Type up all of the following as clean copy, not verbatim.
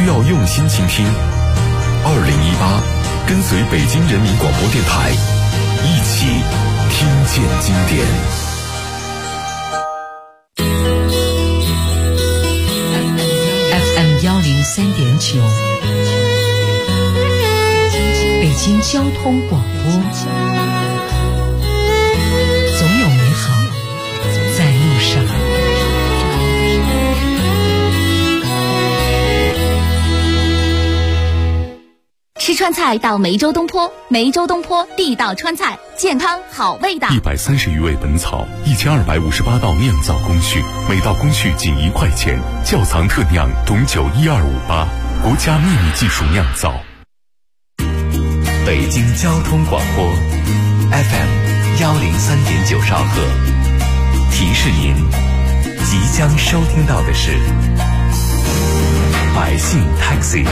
需要用心倾听。2018，跟随北京人民广播电台，一起听见经典。 FM 103.9，北京交通广播，总有美好在路上。 吃川菜到梅州东坡，梅州东坡地道川菜，健康好味道。 130余味本草，1258道酿造工序，每道工序仅1块钱。窖藏特酿董酒1258，国家秘密技术酿造。 北京交通广播 FM 103.9兆赫，提示您即将收听到的是百姓 Taxi。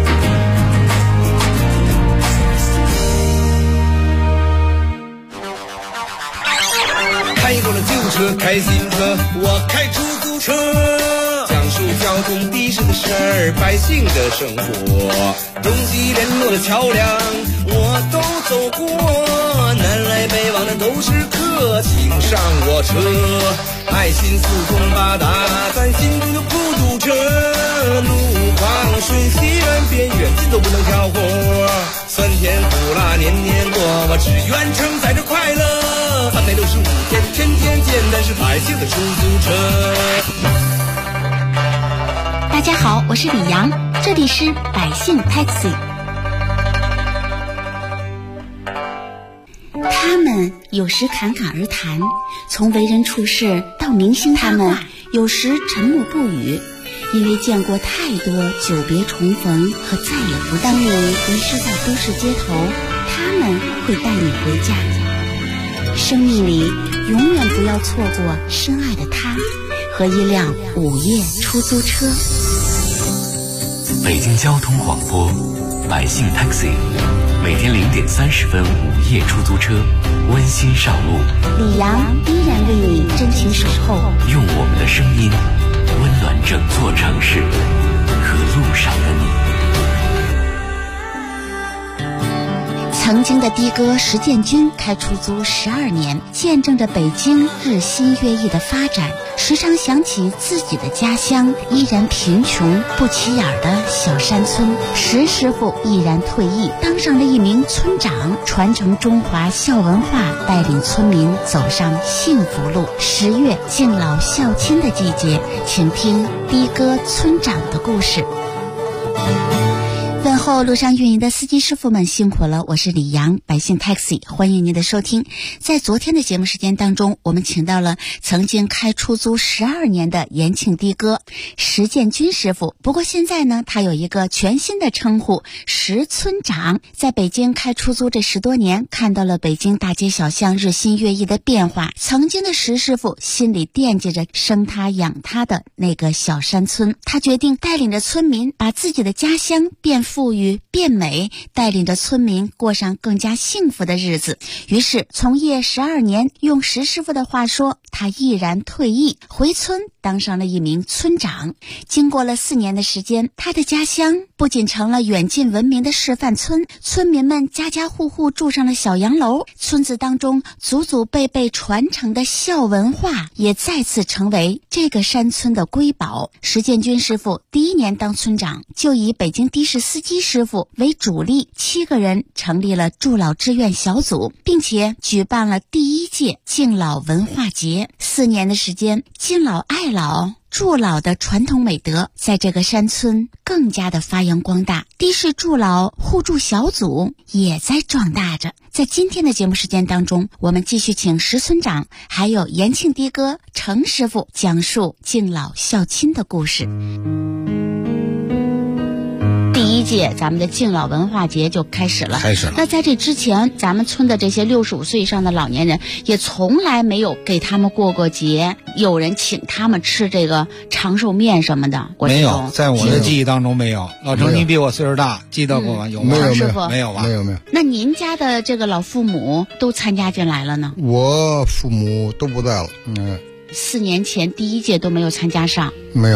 开过了旧车，开新车，我开出租车，讲述交通的士的事儿，百姓的生活，中西联络的桥梁我都走过，南来北往的都是客，请上我车，爱心四通八达，咱心中就不堵车，路旁顺西远边远近都不能挑活，酸甜苦辣年年过，我只愿承载着快乐，365天天天见，但是百姓的出租车。 大家好，我是李阳，这里是百姓 Taxi。 他们有时侃侃而谈，从为人处事到明星他们有时沉默不语，因为见过太多久别重逢和再也不当你迷失在都市街头，他们会带你回家。生命里永远不要错过深爱的他和一辆午夜出租车。 北京交通广播百姓 Taxi， 每天0点30分午夜出租车，温馨上路。 李阳依然为你真情守候， 用我们的声音温暖整座城市和路上的你。 曾经的的哥石建军开出租12年，见证着北京日新月异的发展，时常想起自己的家乡依然贫穷不起眼的小山村。石师傅毅然退役，当上了一名村长，传承中华孝文化，带领村民走上幸福路。10月敬老孝亲的季节，请听的哥村长的故事。问候路上运营的司机师傅们辛苦了，我是李阳，百姓 Taxi， 欢迎您的收听。在昨天的节目时间当中，我们请到了曾经开出租12年的延庆的哥石建军师傅，不过现在呢，他有一个全新的称呼，石村长。在北京开出租这10多年，看到了北京大街小巷日新月异的变化，曾经的石师傅心里惦记着生他养他的那个小山村，他决定带领着村民把自己的家乡变富裕变美，带领着村民过上更加幸福的日子。于是从业12年，用石师傅的话说，他毅然退役，回村当上了一名村长。经过了4年的时间，他的家乡不仅成了远近闻名的示范村，村民们家家户户住上了小洋楼，村子当中祖祖辈辈传承的孝文化也再次成为这个山村的瑰宝。石建军师傅第1年当村长，就以北京的士司机师傅为主力，7个人成立了助老志愿小组，并且举办了第1届敬老文化节。4年的时间，敬老爱老助老的传统美德在这个山村更加的发扬光大，的士助老互助小组也在壮大着。在今天的节目时间当中，我们继续请石村长还有延庆的哥程师傅讲述敬老孝亲的故事。第1届咱们的敬老文化节就开始了。那在这之前，咱们村的这些65岁以上的老年人也从来没有给他们过过节，有人请他们吃这个长寿面什么的。 没有，在我的记忆当中没有。老程，你比我岁数大，记得过吗？有吗？ 师傅没有吧？ 没有。 那您家的这个老父母都参加进来了呢？ 我父母都不在了。 4年前第1届都没有参加上。 没有。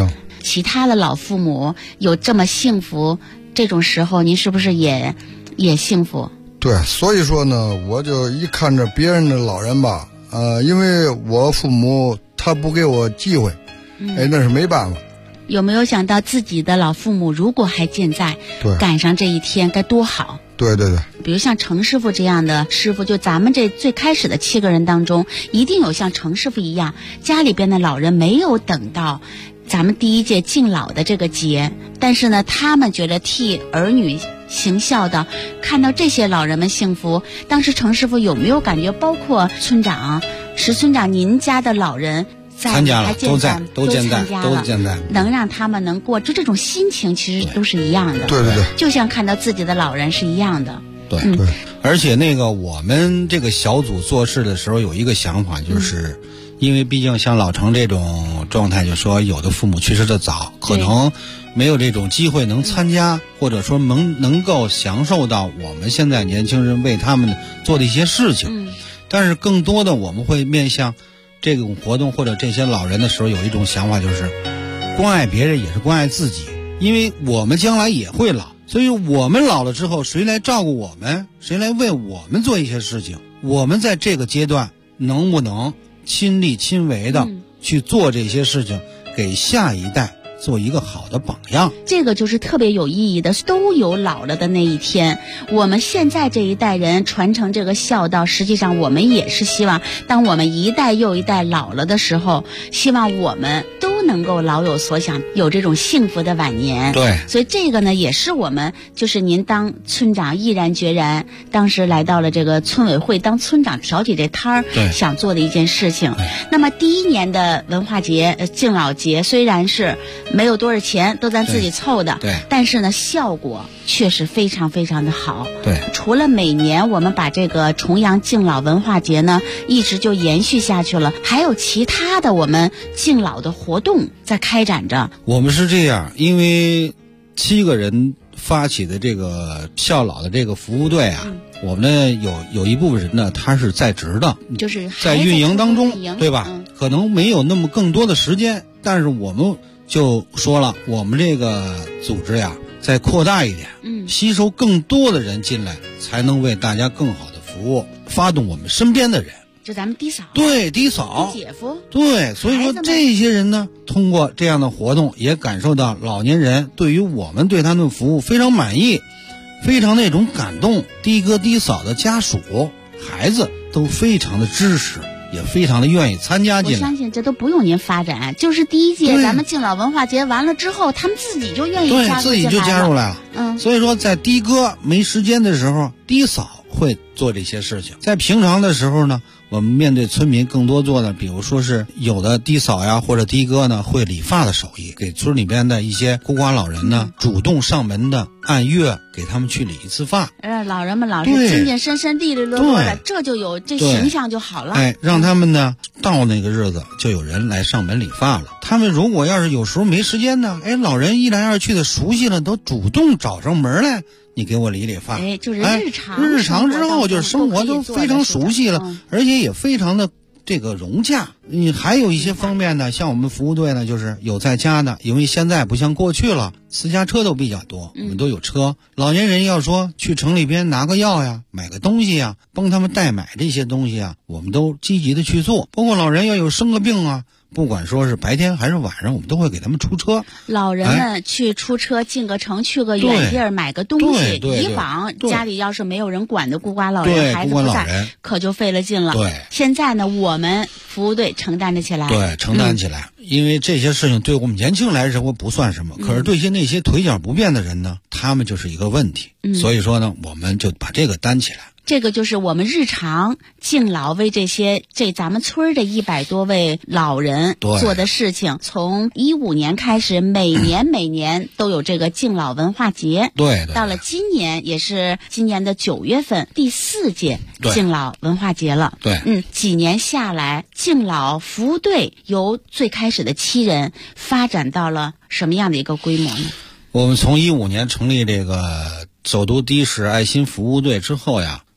其他的老父母有这么幸福，这种时候您是不是也幸福？ 对，所以说呢，我就一看着别人的老人吧，因为我父母他不给我机会，那是没办法。 有没有想到自己的老父母如果还健在， 对， 赶上这一天该多好？ 对对对， 比如像程师傅这样的师傅，就咱们这最开始的7个人当中，一定有像程师傅一样，家里边的老人没有等到咱们第一届敬老的这个节，但是呢，他们觉得替儿女行孝道，看到这些老人们幸福，当时程师傅有没有感觉，包括村长、石村长，您家的老人参加了，都健在， 能让他们能过，这种心情其实都是一样的。 对对对， 就像看到自己的老人是一样的。 对，而且我们这个小组做事的时候有一个想法，就是因为毕竟像老程这种状态，就说有的父母去世的早，可能没有这种机会能参加，或者说能够享受到我们现在年轻人为他们做的一些事情。但是更多的我们会面向这种活动或者这些老人的时候，有一种想法，就是关爱别人也是关爱自己，因为我们将来也会老，所以我们老了之后，谁来照顾我们，谁来为我们做一些事情，我们在这个阶段能不能亲力亲为的去做这些事情，给下一代做一个好的榜样， 这个就是特别有意义的，都有老了的那一天。我们现在这一代人传承这个孝道，实际上我们也是希望，当我们一代又一代老了的时候，希望我们都能够老有所想，有这种幸福的晚年。 对， 所以这个呢，也是我们就是您当村长毅然决然，当时来到了这个村委会当村长，挑起这摊儿，想做的一件事情。那么第1年的文化节、敬老节虽然是没有多少钱，都咱自己凑的， 对， 但是呢，效果确实非常非常的好。 对， 除了每年我们把这个重阳敬老文化节呢一直就延续下去了，还有其他的我们敬老的活动在开展着。 我们是这样，因为7个人发起的这个孝老的这个服务队啊，我们呢有一部分人呢，他是在职的， 就是在运营当中，对吧？可能没有那么更多的时间，但是我们就说了，我们这个组织呀，再扩大一点，吸收更多的人进来，才能为大家更好的服务，发动我们身边的人。 就咱们弟嫂， 对，弟嫂、 姐夫， 对，所以说这些人呢，通过这样的活动，也感受到老年人对于我们对他们服务非常满意，非常那种感动。弟哥弟嫂的家属、孩子都非常的支持，也非常的愿意参加进来。 我相信这都不用您发展，就是第1届咱们敬老文化节完了之后，他们自己就愿意加入进来了， 自己就加入来了。所以说在弟哥没时间的时候，弟嫂会做这些事情。在平常的时候呢，我们面对村民更多做的，比如说是有的弟嫂呀或者弟哥呢会理发的手艺，给村里边的一些孤寡老人呢主动上门的按月给他们去理一次发， 老人们老是精精神神、利利落落的，这就有这形象就好了。 让他们呢到那个日子就有人来上门理发了。他们如果要是有时候没时间呢，老人一来二去的熟悉了，都主动找上门来，你给我理理发。 就是日常之后就是生活都非常熟悉了，而且也非常的这个融洽。你还有一些方面呢，像我们服务队呢，就是有在家的，因为现在不像过去了，私家车都比较多，我们都有车。老年人要说去城里边拿个药呀，买个东西呀，帮他们代买这些东西啊，我们都积极的去做。包括老人要有生个病啊，不管说是白天还是晚上，我们都会给他们出车。 老人们去出车进个城，去个远地儿买个东西。以往家里要是没有人管的孤寡老人，孩子不在，可就费了劲了。现在呢，我们服务队承担着起来。 承担起来。因为这些事情对我们年轻人来说不算什么，可是对那些腿脚不便的人呢，他们就是一个问题。所以说呢，我们就把这个担起来。 这个就是我们日常敬老为这咱们村的100多位老人做的事情。从15年开始，每年都有这个敬老文化节。 对， 到了今年也是今年的9月份，第4届敬老文化节了。几年下来，敬老服务队由最开始的7人发展到了什么样的一个规模呢？ 我们从15年成立这个首都的士爱心服务队之后呀，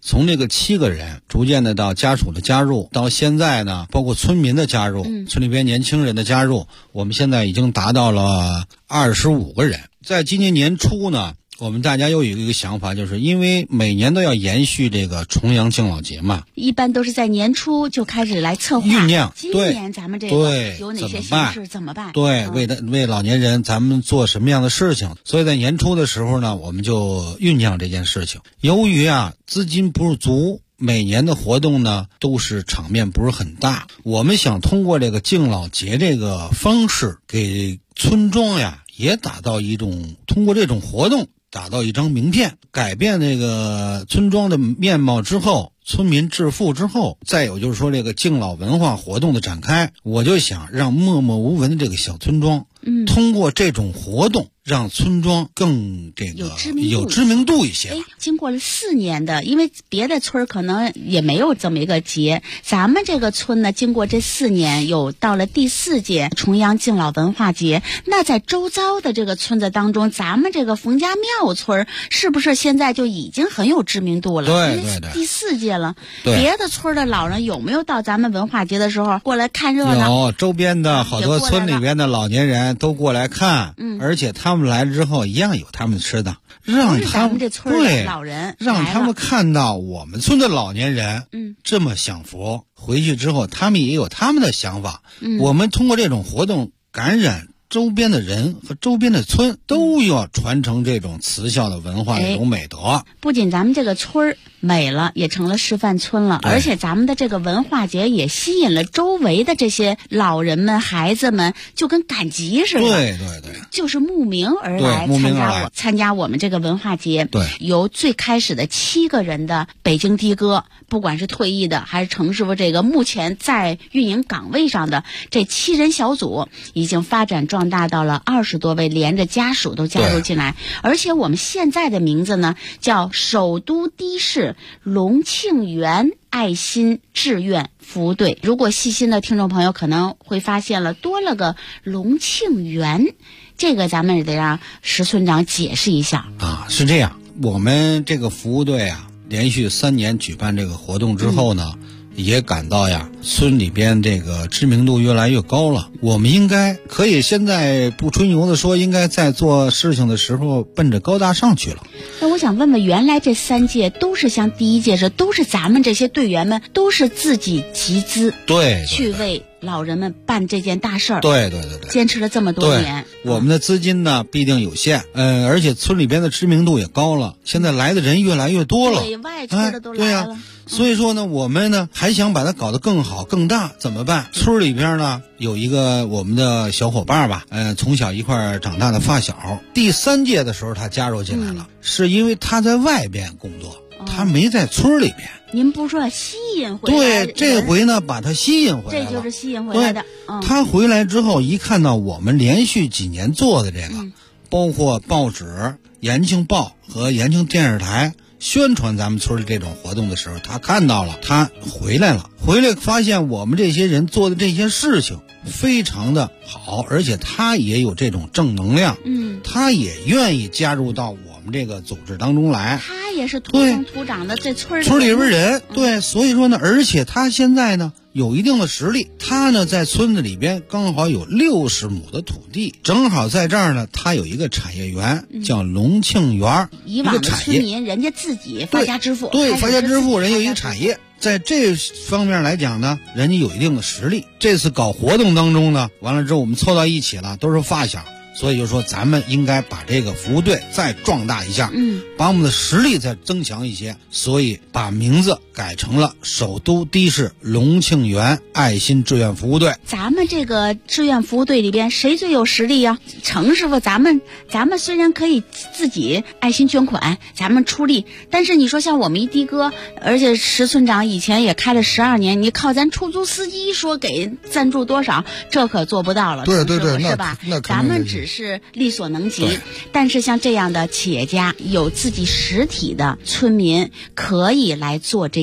从这个7个人逐渐的到家属的加入，到现在呢，包括村民的加入，村里边年轻人的加入，我们现在已经达到了25个人。在今年年初呢，我们大家又有一个想法，就是因为每年都要延续这个重阳敬老节嘛， 一般都是在年初就开始来策划酝酿。 今年咱们这个有哪些形式怎么办？ 对，为老年人咱们做什么样的事情？所以在年初的时候呢，我们就酝酿这件事情。由于资金不足，每年的活动呢都是场面不是很大，我们想通过这个敬老节这个方式，给村庄也打造一种，通过这种活动打造一张名片，改变这个村庄的面貌之后，村民致富之后，再有就是说这个敬老文化活动的展开，我就想让默默无闻的这个小村庄，通过这种活动让村庄更这个有知名度一些。 经过了4年的，因为别的村可能也没有这么一个节，咱们这个村呢，经过这4年，有到了第4届重阳敬老文化节。那在周遭的这个村子当中，咱们这个冯家庙村是不是现在就已经很有知名度了？ 对对对， 第4届了。别的村的老人有没有到咱们文化节的时候过来看热闹？ 有，周边的好多村里边的老年人都过来看，而且他们来了之后一样有他们吃的，让他们这村的老人让他们看到我们村的老年人这么享福，回去之后他们也有他们的想法。我们通过这种活动感染周边的人和周边的村，都要传承这种慈孝的文化，这种美德。 不仅咱们这个村美了，也成了示范村了，而且咱们的这个文化节也吸引了周围的这些老人们、孩子们，就跟赶集似的。 对对对， 就是慕名而来参加我们这个文化节。 对， 由最开始的7个人的北京的哥，不管是退役的还是程师傅这个目前在运营岗位上的这7人小组，已经发展壮大到了20多位，连着家属都加入进来。而且我们现在的名字呢，叫首都的士隆庆园爱心志愿服务队。如果细心的听众朋友可能会发现了，多了个隆庆园，这个咱们也得让石村长解释一下是这样，我们这个服务队连续3年举办这个活动之后呢，也感到村里边这个知名度越来越高了。我们应该可以现在不吹牛的说，应该在做事情的时候奔着高大上去了。 那我想问问，原来这3届都是像第1届是都是咱们这些队员们都是自己集资， 对， 去为老人们办这件大事儿。 对对对对， 坚持了这么多年。 我们的资金呢必定有限，而且村里边的知名度也高了，现在来的人越来越多了， 对，外村的都来了。 所以说呢，我们呢还想把它搞得更好更大，怎么办？村里边呢有一个我们的小伙伴吧，从小一块长大的发小，第3届的时候他加入进来了，是因为他在外边工作，他没在村里边。 您不说吸引回来？ 对，这回呢把他吸引回来了， 这就是吸引回来的。 他回来之后一看到我们连续几年做的这个，包括报纸、延庆报和延庆电视台宣传咱们村的这种活动的时候，他看到了，他回来发现我们这些人做的这些事情非常的好，而且他也有这种正能量，他也愿意加入到我们这个组织当中来。 他也是土生土长的这村里边人，对，所以说呢，而且他现在呢有一定的实力，他呢在村子里边刚好有60亩的土地，正好在这儿呢，他有一个产业园，叫隆庆园。 以往的村民人家自己发家致富， 对，发家致富，人有一个产业。在这方面来讲呢，人家有一定的实力。这次搞活动当中呢，完了之后我们凑到一起了，都是发小，所以就说咱们应该把这个服务队再壮大一下，把我们的实力再增强一些，所以把名字改成了首都的士隆庆园爱心志愿服务队。 咱们这个志愿服务队里边谁最有实力呀？程师傅，咱们虽然可以自己爱心捐款，咱们出力，但是你说像我们一的哥，而且石村长以前也开了12年，你靠咱出租司机说给赞助多少，这可做不到了。 对对对， 是吧？咱们只是力所能及，但是像这样的企业家，有自己实体的村民可以来做这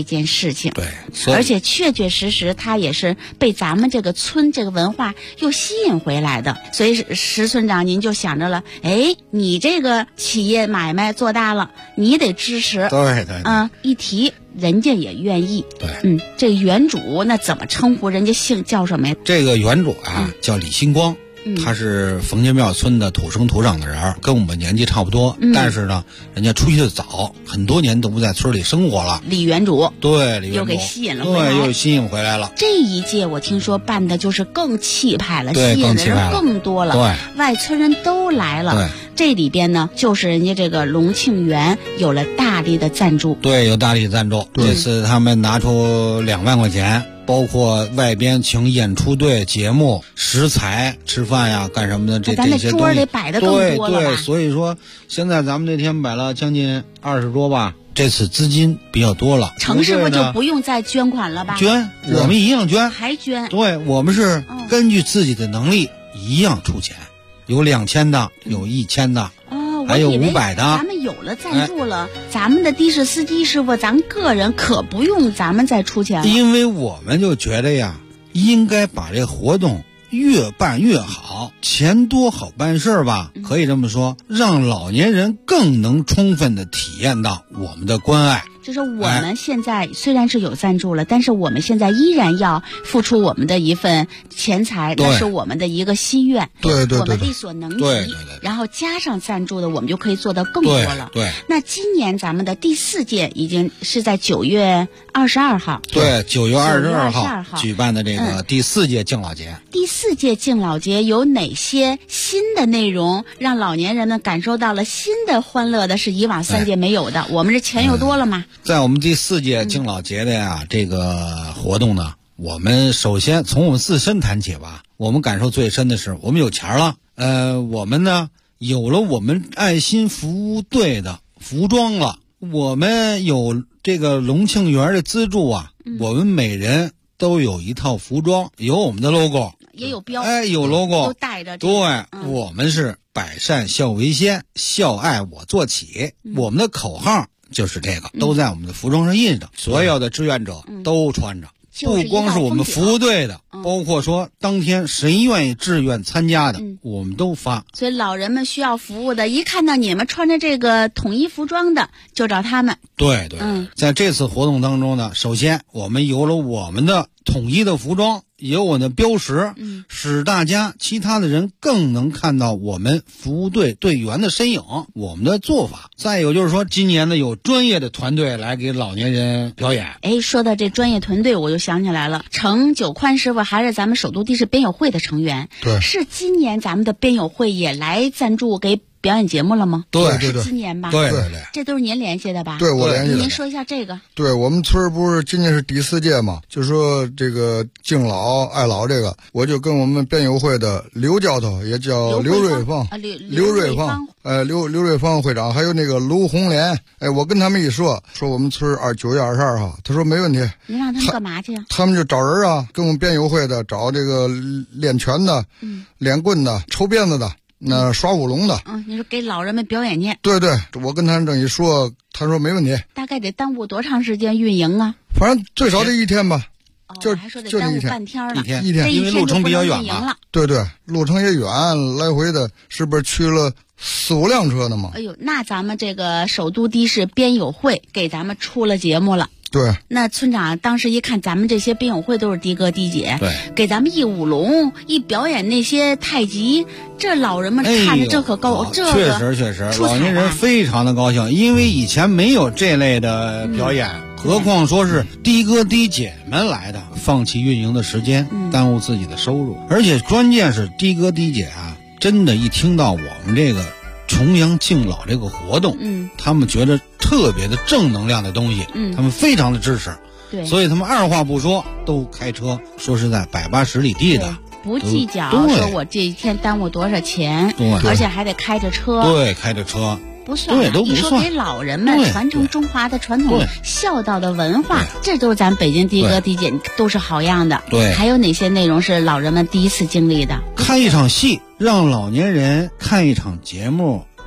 件事情。 对， 而且确确实实他也是被咱们这个村这个文化又吸引回来的。所以石村长您就想着了，哎，你这个企业买卖做大了，你得支持。 对， 一提人家也愿意。 对， 这原主那怎么称呼？人家姓叫什么呀？ 这个原主啊，叫李新光。他是冯家庙村的土生土长的人，跟我们年纪差不多，但是呢，人家出去的早，很多年都不在村里生活了。 李原主， 对，李原主又给吸引了回来， 对，又吸引回来了。 这一届我听说办的就是更气派了， 对， 吸引的人更多了， 对， 外村人都来了。 对， 这里边呢，就是人家这个隆庆园有了大力的赞助， 对，有大力赞助。这次他们拿出2万块钱。包括外边请演出队、节目、食材、吃饭呀、干什么的，这些东西， 桌得摆的更多了吧？ 对，所以说现在咱们那天摆了将近20桌吧。这次资金比较多了， 程师傅就不用再捐款了吧？ 捐，我们一样捐， 还捐。 对，我们是根据自己的能力一样出钱，有2000的，有1000的。还有500的， 咱们有了赞助了，咱们的的士司机师傅，咱个人可不用咱们再出钱了。 因为我们就觉得呀，应该把这活动越办越好，钱多好办事吧，可以这么说，让老年人更能充分的体验到我们的关爱。 就是我们现在虽然是有赞助了，但是我们现在依然要付出我们的一份钱财，那是我们的一个心愿， 对， 我们力所能及， 对， 然后加上赞助的，我们就可以做到更多了。 对， 那今年咱们的第4届已经是在9月22号， 对，9月22号举办的这个第4届敬老节。 第4届敬老节有哪些新的内容，让老年人们感受到了新的欢乐的，是以往3届没有的？我们这钱又多了嘛。 在我们第4届敬老节的呀，这个活动呢，我们首先从我们自身谈起吧。我们感受最深的是，我们有钱了，我们呢有了我们爱心服务队的服装了，我们有这个隆庆园的资助啊，我们每人都有一套服装，有我们的 logo， 也有标， 有 logo， 都带着。 对，我们是百善孝为先，孝爱我做起，我们的口号就是这个，都在我们的服装上印着，所有的志愿者都穿着，不光是我们服务队的，包括说当天谁愿意志愿参加的，我们都发。 所以老人们需要服务的，一看到你们穿着这个统一服装的，就找他们。 对，在这次活动当中呢，首先我们有了我们的统一的服装，有我们的标识，使大家其他的人更能看到我们服务队队员的身影，我们的做法。再有就是说，今年呢有专业的团队来给老年人表演。 说到这专业团队，我就想起来了，程九宽师傅还是咱们首都的士编友会的成员， 对， 是今年咱们的编友会也来赞助给表演节目了吗？ 对， 是今年吧？ 对， 这都是您联系的吧？ 对，我联系的。 您说一下这个。 对，我们村不是今年是第4届嘛，就说这个敬老爱老这个，我就跟我们编友会的刘教头，也叫刘瑞芳，刘瑞芳，刘瑞芳会长，还有那个卢红莲，我跟他们一说我们村9月22号，他说没问题。 您让他们干嘛去？ 他们就找人啊，跟我们编友会的找这个练拳的，练棍的，抽鞭子的。那耍舞龙的， 你说给老人们表演去？ 对，我跟他这一说，他说没问题。 大概得耽误多长时间运营啊？ 反正最少得1天吧。 还说得耽误半天了， 一天，因为路程比较远嘛。 对，路程也远，来回的是不是去了4-5辆车呢嘛？ 那咱们这个首都的士编友会给咱们出了节目了。 对， 那村长当时一看咱们这些编友会都是的哥的姐， 对， 给咱们一舞龙一表演那些太极，这老人们看着这可高，这个确实，老年人非常的高兴，因为以前没有这类的表演，何况说是的哥的姐们来的，放弃运营的时间，耽误自己的收入，而且关键是的哥的姐啊，真的一听到我们这个重阳敬老这个活动，他们觉得特别的正能量的东西，他们非常的支持， 对， 所以他们二话不说都开车，说实在180里地的， 不计较说我这一天耽误多少钱， 对， 而且还得开着车， 对，开着车。 不算， 对，都不算。 你说给老人们传承中华的传统孝道的文化，这都是咱北京的哥的姐都是好样的。 对， 还有哪些内容是老人们第一次经历的？ 看一场戏，让老年人看一场节目，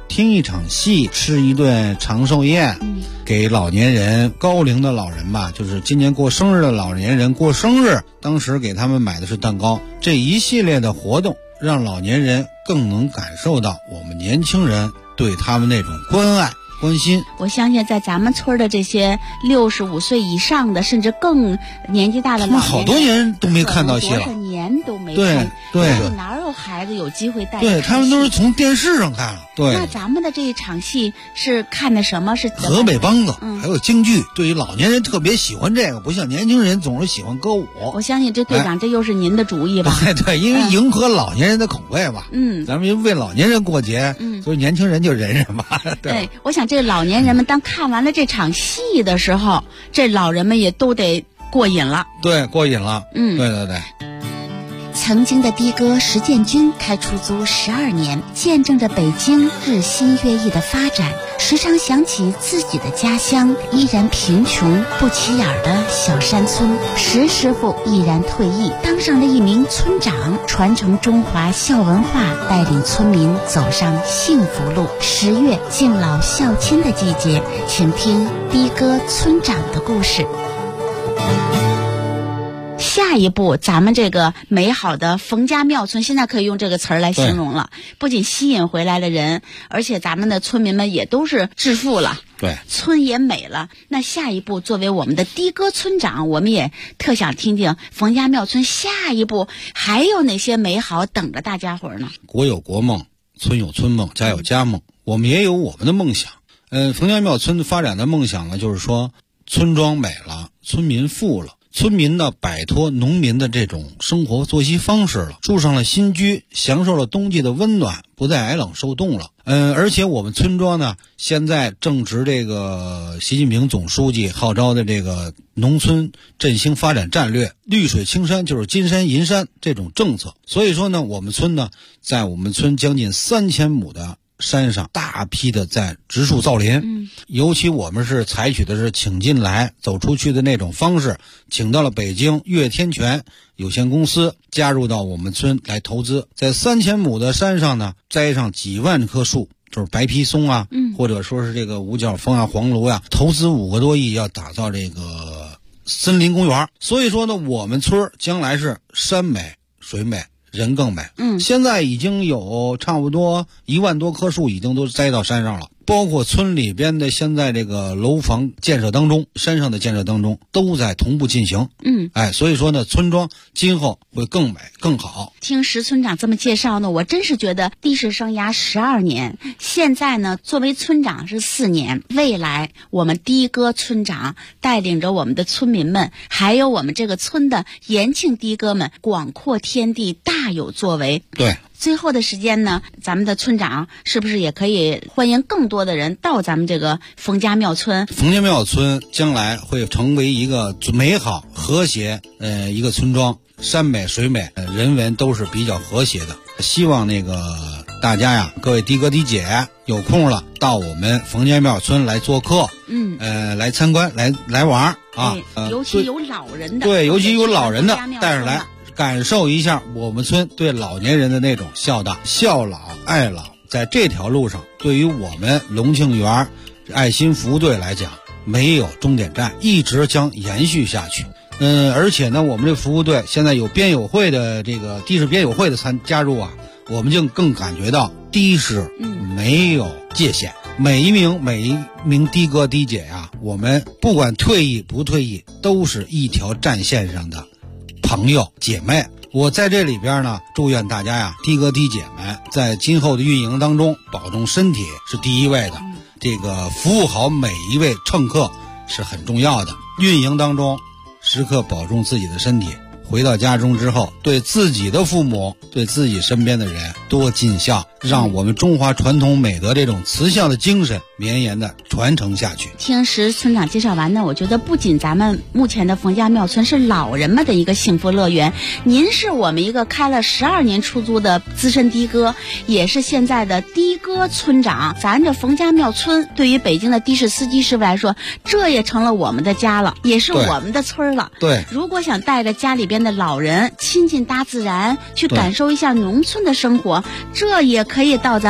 听一场戏，吃一顿长寿宴，给老年人、高龄的老人吧，就是今年过生日的老年人过生日，当时给他们买的是蛋糕，这一系列的活动让老年人更能感受到我们年轻人对他们那种关爱关心。 我相信在咱们村的这些65岁以上的，甚至更年纪大的老年人， 好多年都没看到戏了， 多少年都没看。对， 哪有孩子有机会带？ 对，他们都是从电视上看了。对， 那咱们的这一场戏是看的什么？是河北梆子，还有京剧。对于老年人特别喜欢这个，不像年轻人总是喜欢歌舞。 我相信这队长，这又是您的主意吧？ 对，因为迎合老年人的口味嘛。咱们为老年人过节，所以年轻人就忍忍吧。 对，我想这老年人们当看完了这场戏的时候，这老人们也都得过瘾了。 对，过瘾了。对。 曾经的的哥石建军开出租12年，见证着北京日新月异的发展，时常想起自己的家乡依然贫穷不起眼的小山村。石师傅毅然退役，当上了一名村长，传承中华孝文化，带领村民走上幸福路。10月敬老孝亲的季节，请听的哥村长的故事。下一步，咱们这个美好的冯家庙村，现在可以用这个词儿来形容了。不仅吸引回来了人，而且咱们的村民们也都是致富了。 对， 村也美了。那下一步，作为我们的的哥村长，我们也特想听听冯家庙村下一步还有哪些美好等着大家伙呢？ 国有国梦，村有村梦，家有家梦，我们也有我们的梦想。冯家庙村发展的梦想呢，就是说村庄美了，村民富了。村民呢摆脱农民的这种生活作息方式了，住上了新居，享受了冬季的温暖，不再挨冷受冻了。而且我们村庄呢，现在正值这个习近平总书记号召的这个农村振兴发展战略，绿水青山就是金山银山这种政策。所以说呢，我们村呢，在我们村将近3000亩的山上大批的在植树造林，尤其我们是采取的是请进来走出去的那种方式，请到了北京岳天泉有限公司加入到我们村来投资，在3000亩的山上呢栽上几万棵树，就是白皮松啊，或者说是这个五角枫啊、黄芦啊，投资5个多亿要打造这个森林公园。所以说呢，我们村将来是山美水美人更美。现在已经有差不多1万多棵树已经都栽到山上了，包括村里边的现在这个楼房建设当中，山上的建设当中都在同步进行。所以说呢，村庄今后会更美更好。 听石村长这么介绍呢，我真是觉得的士生涯12年，现在呢作为村长是4年，未来我们的哥村长带领着我们的村民们，还有我们这个村的延庆的哥们，广阔天地，大有作为。 对。 最后的时间呢，咱们的村长是不是也可以欢迎更多的人到咱们这个冯家庙村？ 冯家庙村将来会成为一个美好和谐一个村庄，山美水美，人文都是比较和谐的。希望那个大家呀，各位的哥的姐有空了到我们冯家庙村来做客，来参观来玩啊， 尤其有老人的， 对，尤其有老人的带上来。感受一下我们村对老年人的那种孝道，孝老爱老，在这条路上，对于我们隆庆园爱心服务队来讲，没有终点站，一直将延续下去。而且呢，我们这服务队现在有编友会的这个的士编友会的加入啊，我们就更感觉到的士没有界限。每一名的哥的姐呀，我们不管退役不退役，都是一条战线上的朋友姐妹。我在这里边呢，祝愿大家呀，的哥的姐们在今后的运营当中保重身体是第一位的，这个服务好每一位乘客是很重要的。运营当中时刻保重自己的身体，回到家中之后，对自己的父母，对自己身边的人多尽孝，让我们中华传统美德这种慈孝的精神绵延的传承下去。 听石村长介绍完呢，我觉得不仅咱们目前的冯家庙村是老人们的一个幸福乐园，您是我们一个开了12年出租的资深的哥，也是现在的的哥村长。咱这冯家庙村对于北京的的士司机师傅来说，这也成了我们的家了，也是我们的村了。 对， 如果想带着家里边的老人亲近大自然，去感受一下农村的生活，这也可以到咱们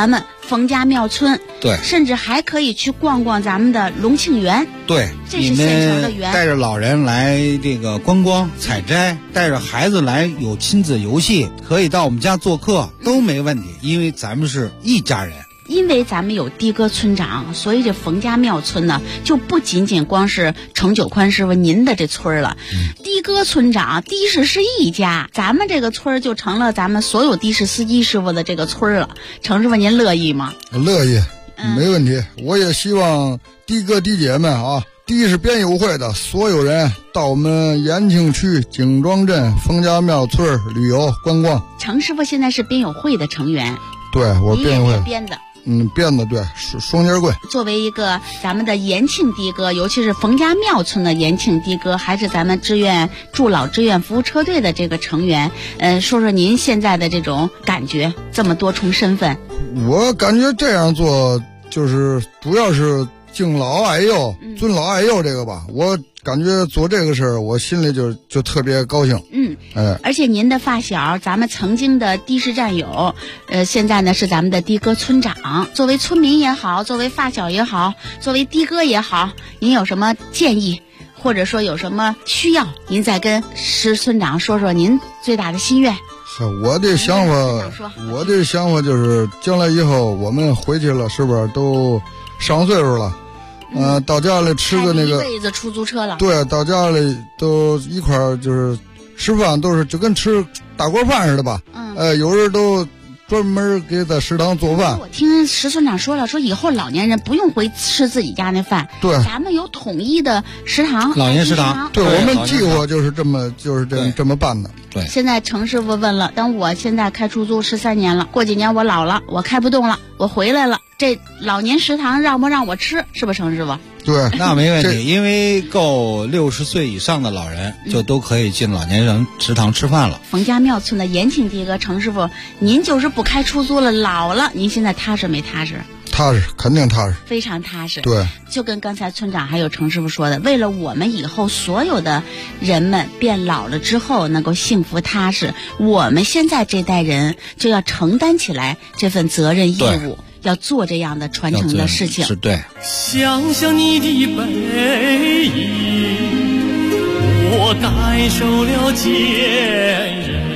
冯家庙村， 对， 甚至还可以去逛逛咱们的隆庆园， 对， 这是现成的园。 带着老人来这个观光采摘，带着孩子来有亲子游戏，可以到我们家做客都没问题，因为咱们是一家人。 因为咱们有的哥村长，所以这冯家庙村呢，就不仅仅光是程九宽师傅您的这村了。的哥村长的士是一家，咱们这个村就成了咱们所有的士司机师傅的这个村了。程师傅您乐意吗？ 乐意，没问题。我也希望的哥的姐们啊，的士编友会的所有人到我们延庆区景庄镇冯家庙村旅游观光。 程师傅现在是编友会的成员， 对，我编友会编的。 编的对，双节棍。作为一个咱们的延庆的哥，尤其是冯家庙村的延庆的哥，还是咱们助老志愿服务车队的这个成员，说说您现在的这种感觉，这么多重身份。 我感觉这样做就是主要是敬老爱幼、尊老爱幼这个吧，我感觉做这个事儿，我心里就特别高兴。 而且您的发小，咱们曾经的的士战友，现在呢是咱们的的哥村长。作为村民也好，作为发小也好，作为的哥也好，您有什么建议，或者说有什么需要，您再跟石村长说说您最大的心愿。 我的想法就是，将来以后我们回去了，是不是都上岁数了？到家里吃个那个一辈子出租车了。 对，到家里都一块儿就是吃饭，都是就跟吃大锅饭似的吧。有人都专门给在食堂做饭。 我听石村长说了，说以后老年人不用回吃自己家那饭， 对， 咱们有统一的食堂， 老年食堂。 对，我们计划就是这么办的。 对， 现在程师傅问了，等我现在开出租13年了，过几年我老了，我开不动了，我回来了，这老年食堂让不让我吃？是不是程师傅？ 对， 那没问题，因为够60岁以上的老人就都可以进老年人食堂吃饭了。 冯家庙村的延庆的哥程师傅，您就是不开出租了，老了，您现在踏实没踏实？ 踏实，肯定踏实， 非常踏实。 对， 就跟刚才村长还有程师傅说的，为了我们以后所有的人们变老了之后能够幸福踏实，我们现在这代人就要承担起来这份责任义务，要做这样的传承的事情。 是对。 想想你的背影，我感受了坚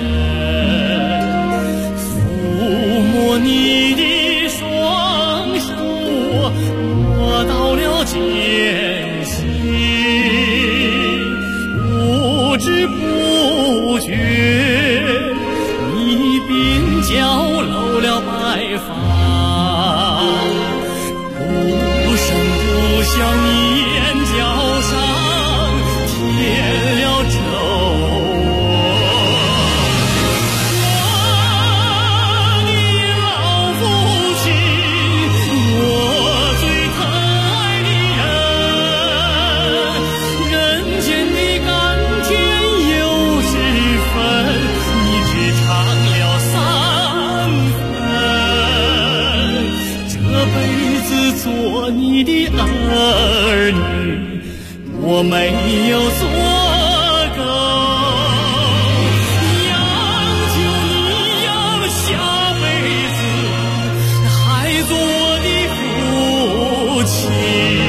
韧，抚摸你的双手，我到了艰辛，不知不觉你鬓角露了白发，不声不响你眼角上添了皱。做你的儿女，我没有做够，养就你养，下辈子还做我的父亲。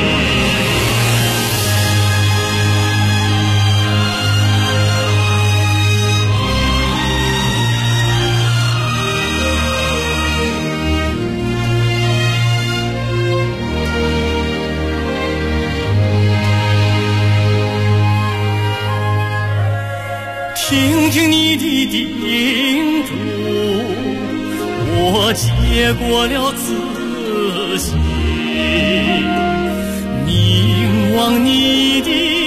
听听你的叮嘱，我接过了自信，凝望你的